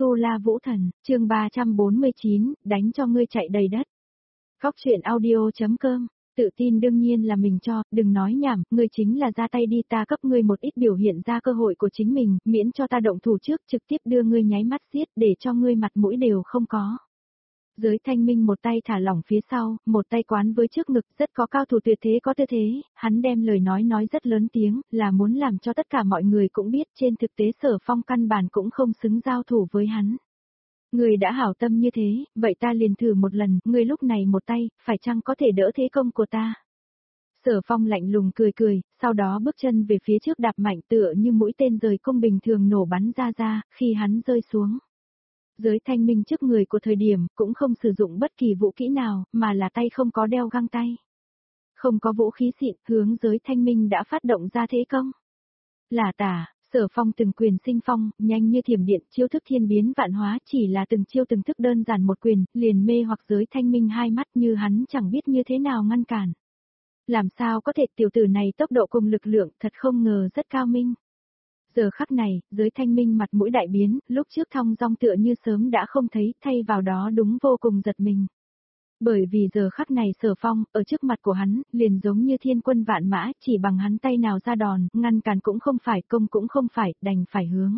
Tu La Vũ Thần, chương 349, đánh cho ngươi chạy đầy đất. Góc truyện audio.com, tự tin đương nhiên là mình cho, đừng nói nhảm, ngươi chính là ra tay đi, ta cấp ngươi một ít biểu hiện ra cơ hội của chính mình, miễn cho ta động thủ trước, trực tiếp đưa ngươi nháy mắt giết để cho ngươi mặt mũi đều không có. Giới Thanh Minh một tay thả lỏng phía sau, một tay quán với trước ngực, rất có cao thủ tuyệt thế có tư thế, hắn đem lời nói rất lớn tiếng, là muốn làm cho tất cả mọi người cũng biết trên thực tế Sở Phong căn bản cũng không xứng giao thủ với hắn. Người đã hảo tâm như thế, vậy ta liền thử một lần, ngươi lúc này một tay, phải chăng có thể đỡ thế công của ta? Sở Phong lạnh lùng cười, sau đó bước chân về phía trước đạp mạnh tựa như mũi tên rời cung bình thường nổ bắn ra, khi hắn rơi xuống. Giới Thanh Minh trước người của thời điểm, cũng không sử dụng bất kỳ vũ kỹ nào, mà là tay không có đeo găng tay. Không có vũ khí xịn, hướng Giới Thanh Minh đã phát động ra thế công. Là tả, Sở Phong từng quyền sinh phong, nhanh như thiểm điện, chiêu thức thiên biến vạn hóa, chỉ là từng chiêu từng thức đơn giản một quyền, liền mê hoặc Giới Thanh Minh hai mắt như hắn chẳng biết như thế nào ngăn cản. Làm sao có thể, tiểu tử này tốc độ cùng lực lượng thật không ngờ rất cao minh. Giờ khắc này, Giới Thanh Minh mặt mũi đại biến, lúc trước thong dong tựa như sớm đã không thấy, thay vào đó đúng vô cùng giật mình. Bởi vì giờ khắc này Sở Phong, ở trước mặt của hắn, liền giống như thiên quân vạn mã, chỉ bằng hắn tay nào ra đòn, ngăn cản cũng không phải, công cũng không phải, đành phải hướng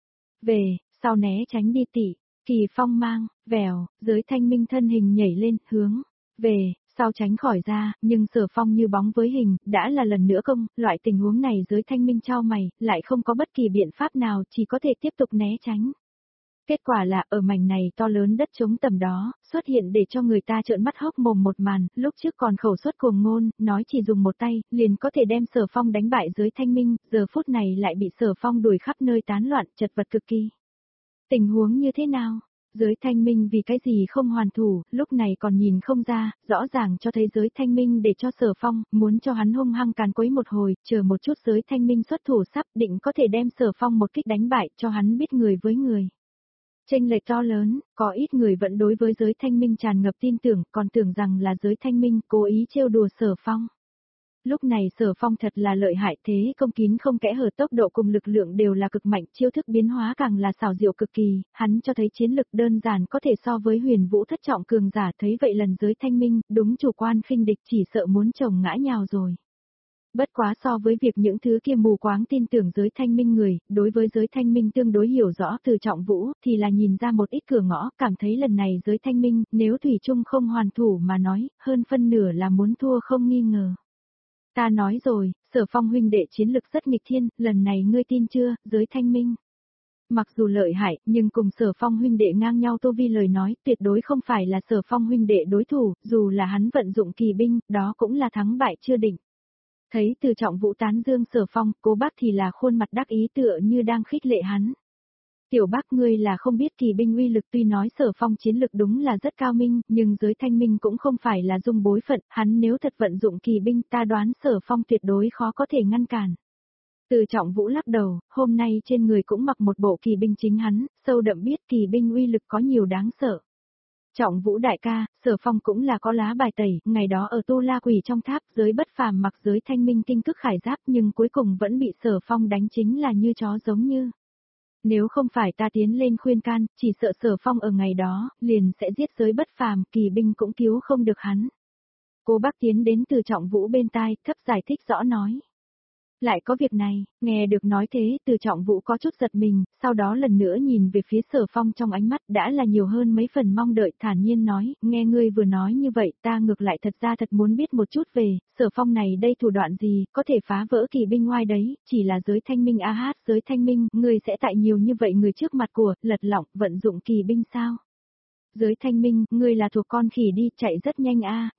về, sau né tránh đi tỉ, kỳ phong mang, vèo, Giới Thanh Minh thân hình nhảy lên, hướng về, sau tránh khỏi ra, nhưng Sở Phong như bóng với hình, đã là lần nữa công, loại tình huống này Giới Thanh Minh chau mày, lại không có bất kỳ biện pháp nào, chỉ có thể tiếp tục né tránh. Kết quả là ở mảnh này to lớn đất trống tầm đó, xuất hiện để cho người ta trợn mắt hốc mồm một màn, lúc trước còn khẩu suất cuồng ngôn, nói chỉ dùng một tay, liền có thể đem Sở Phong đánh bại Giới Thanh Minh, giờ phút này lại bị Sở Phong đuổi khắp nơi tán loạn, chật vật cực kỳ. Tình huống như thế nào? Giới Thanh Minh vì cái gì không hoàn thủ, lúc này còn nhìn không ra, rõ ràng cho thấy Giới Thanh Minh để cho Sở Phong, muốn cho hắn hung hăng càn quấy một hồi, chờ một chút Giới Thanh Minh xuất thủ sắp định có thể đem Sở Phong một kích đánh bại cho hắn biết người với người. Chênh lệch to lớn, có ít người vẫn đối với Giới Thanh Minh tràn ngập tin tưởng, còn tưởng rằng là Giới Thanh Minh cố ý trêu đùa Sở Phong. Lúc này Sở Phong thật là lợi hại, thế công kín không kẽ hở, tốc độ cùng lực lượng đều là cực mạnh, chiêu thức biến hóa càng là xảo diệu cực kỳ, hắn cho thấy chiến lực đơn giản có thể so với Huyền Vũ thất trọng cường giả, thấy vậy lần Giới Thanh Minh, đúng chủ quan khinh địch, chỉ sợ muốn chồng ngã nhào rồi. Bất quá so với việc những thứ kia mù quáng tin tưởng Giới Thanh Minh người, đối với Giới Thanh Minh tương đối hiểu rõ Từ Trọng Vũ, thì là nhìn ra một ít cửa ngõ, cảm thấy lần này Giới Thanh Minh, nếu thủy chung không hoàn thủ mà nói, hơn phân nửa là muốn thua không nghi ngờ. Ta nói rồi, Sở Phong huynh đệ chiến lực rất nghịch thiên, lần này ngươi tin chưa, Giới Thanh Minh. Mặc dù lợi hại, nhưng cùng Sở Phong huynh đệ ngang nhau tô vi lời nói, tuyệt đối không phải là Sở Phong huynh đệ đối thủ, dù là hắn vận dụng kỳ binh, đó cũng là thắng bại chưa định. Thấy Từ Trọng Vũ tán dương Sở Phong, Cố Bác thì là khuôn mặt đắc ý tựa như đang khích lệ hắn. Tiểu Bác ngươi là không biết kỳ binh uy lực, tuy nói Sở Phong chiến lực đúng là rất cao minh, nhưng Giới Thanh Minh cũng không phải là dung bối phận, hắn nếu thật vận dụng kỳ binh ta đoán Sở Phong tuyệt đối khó có thể ngăn cản. Từ Trọng Vũ lắc đầu, hôm nay trên người cũng mặc một bộ kỳ binh chính hắn, sâu đậm biết kỳ binh uy lực có nhiều đáng sợ. Trọng Vũ đại ca, Sở Phong cũng là có lá bài tẩy, ngày đó ở Tu La Quỷ trong tháp, Giới bất phàm mặc Giới Thanh Minh kinh cức khải giáp nhưng cuối cùng vẫn bị Sở Phong đánh chính là như chó giống như. Nếu không phải ta tiến lên khuyên can, chỉ sợ Sở Phong ở ngày đó, liền sẽ giết Giới bất phàm, kỳ binh cũng cứu không được hắn. Cô bác tiến đến Từ Trọng Vũ bên tai, thấp giải thích rõ nói. Lại có việc này, nghe được nói thế, Từ Trọng Vũ có chút giật mình, sau đó lần nữa nhìn về phía Sở Phong trong ánh mắt đã là nhiều hơn mấy phần mong đợi, thản nhiên nói, nghe ngươi vừa nói như vậy, ta ngược lại thật ra thật muốn biết một chút về, Sở Phong này đây thủ đoạn gì, có thể phá vỡ kỳ binh ngoài đấy, chỉ là Giới Thanh Minh Giới Thanh Minh, ngươi sẽ tại nhiều như vậy người trước mặt của, lật lọng, vận dụng kỳ binh sao? Giới Thanh Minh, ngươi là thuộc con khỉ đi, chạy rất nhanh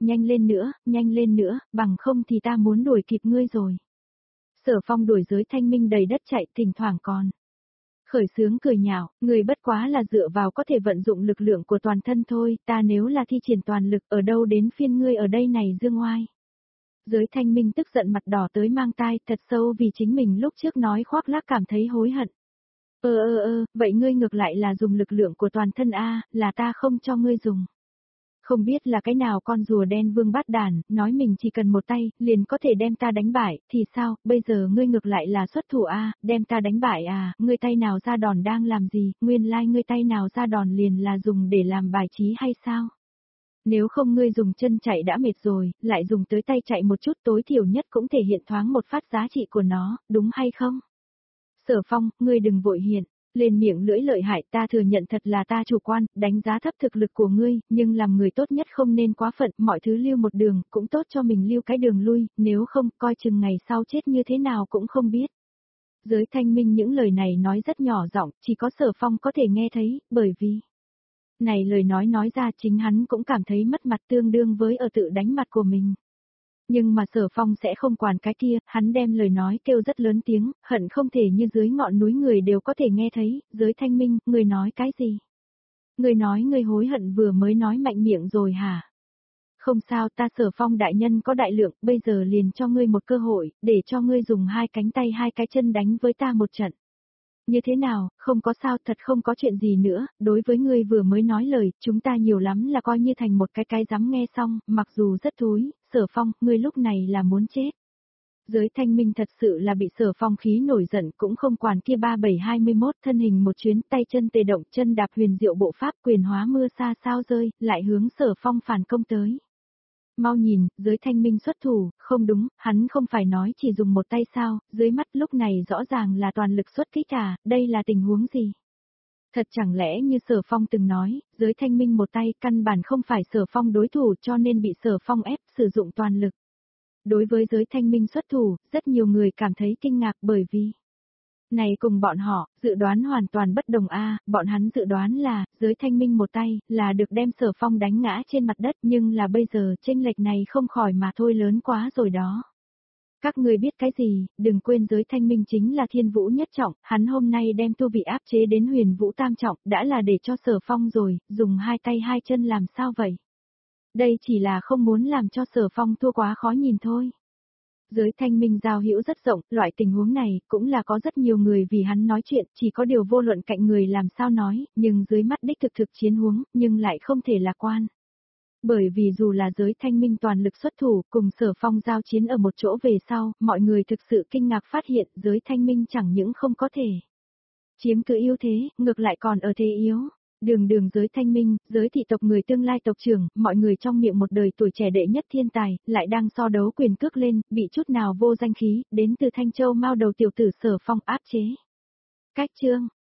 nhanh lên nữa, bằng không thì ta muốn đuổi kịp ngươi rồi. Sở Phong đuổi Giới Thanh Minh đầy đất chạy, thỉnh thoảng còn khởi sướng cười nhạo, người bất quá là dựa vào có thể vận dụng lực lượng của toàn thân thôi, ta nếu là thi triển toàn lực, ở đâu đến phiên ngươi ở đây này dương oai. Giới Thanh Minh tức giận mặt đỏ tới mang tai, thật sâu vì chính mình lúc trước nói khoác lác cảm thấy hối hận. Vậy ngươi ngược lại là dùng lực lượng của toàn thân a, là ta không cho ngươi dùng. Không biết là cái nào con rùa đen vương bát đàn, nói mình chỉ cần một tay, liền có thể đem ta đánh bại, thì sao, bây giờ ngươi ngược lại là xuất thủ đem ta đánh bại ngươi tay nào ra đòn đang làm gì, nguyên lai ngươi tay nào ra đòn liền là dùng để làm bài trí hay sao? Nếu không ngươi dùng chân chạy đã mệt rồi, lại dùng tới tay chạy một chút tối thiểu nhất cũng thể hiện thoáng một phát giá trị của nó, đúng hay không? Sở Phong, ngươi đừng vội hiện. Lên miệng lưỡi lợi hại, ta thừa nhận thật là ta chủ quan, đánh giá thấp thực lực của ngươi, nhưng làm người tốt nhất không nên quá phận, mọi thứ lưu một đường, cũng tốt cho mình lưu cái đường lui, nếu không, coi chừng ngày sau chết như thế nào cũng không biết. Giới Thanh Minh những lời này nói rất nhỏ giọng, chỉ có Sở Phong có thể nghe thấy, bởi vì này lời nói ra chính hắn cũng cảm thấy mất mặt tương đương với ở tự đánh mặt của mình. Nhưng mà Sở Phong sẽ không quản cái kia, hắn đem lời nói kêu rất lớn tiếng, hận không thể như dưới ngọn núi người đều có thể nghe thấy, Giới Thanh Minh, người nói cái gì? Người nói người hối hận vừa mới nói mạnh miệng rồi hả? Không sao, ta Sở Phong đại nhân có đại lượng, bây giờ liền cho ngươi một cơ hội, để cho ngươi dùng hai cánh tay hai cái chân đánh với ta một trận. Như thế nào, không có sao, thật không có chuyện gì nữa, đối với ngươi vừa mới nói lời, chúng ta nhiều lắm là coi như thành một cái dám nghe xong, mặc dù rất thúi, Sở Phong, ngươi lúc này là muốn chết. Giới Thanh Minh thật sự là bị Sở Phong khí nổi giận, cũng không quản kia 3721 thân hình một chuyến tay chân tê động, chân đạp huyền diệu bộ pháp quyền hóa mưa xa sao rơi, lại hướng Sở Phong phản công tới. Mau nhìn, Giới Thanh Minh xuất thủ, không đúng, hắn không phải nói chỉ dùng một tay sao, dưới mắt lúc này rõ ràng là toàn lực xuất kích đây là tình huống gì? Thật chẳng lẽ như Sở Phong từng nói, Giới Thanh Minh một tay căn bản không phải Sở Phong đối thủ cho nên bị Sở Phong ép sử dụng toàn lực. Đối với Giới Thanh Minh xuất thủ, rất nhiều người cảm thấy kinh ngạc bởi vì này cùng bọn họ, dự đoán hoàn toàn bất đồng bọn hắn dự đoán là, Giới Thanh Minh một tay, là được đem Sở Phong đánh ngã trên mặt đất nhưng là bây giờ chênh lệch này không khỏi mà thôi lớn quá rồi đó. Các người biết cái gì, đừng quên Giới Thanh Minh chính là thiên vũ nhất trọng, hắn hôm nay đem tu vị áp chế đến huyền vũ tam trọng, đã là để cho Sở Phong rồi, dùng hai tay hai chân làm sao vậy? Đây chỉ là không muốn làm cho Sở Phong thua quá khó nhìn thôi. Giới Thanh Minh giao hữu rất rộng, loại tình huống này cũng là có rất nhiều người vì hắn nói chuyện, chỉ có điều vô luận cạnh người làm sao nói, nhưng dưới mắt đích thực chiến huống, nhưng lại không thể lạc quan. Bởi vì dù là Giới Thanh Minh toàn lực xuất thủ cùng Sở Phong giao chiến ở một chỗ về sau, mọi người thực sự kinh ngạc phát hiện Giới Thanh Minh chẳng những không có thể chiếm cứ ưu thế, ngược lại còn ở thế yếu. Đường Giới Thanh Minh, Giới thị tộc người tương lai tộc trưởng, mọi người trong miệng một đời tuổi trẻ đệ nhất thiên tài, lại đang so đấu quyền cước lên, bị chút nào vô danh khí, đến từ Thanh Châu Mao đầu tiểu tử Sở Phong áp chế. Cách chương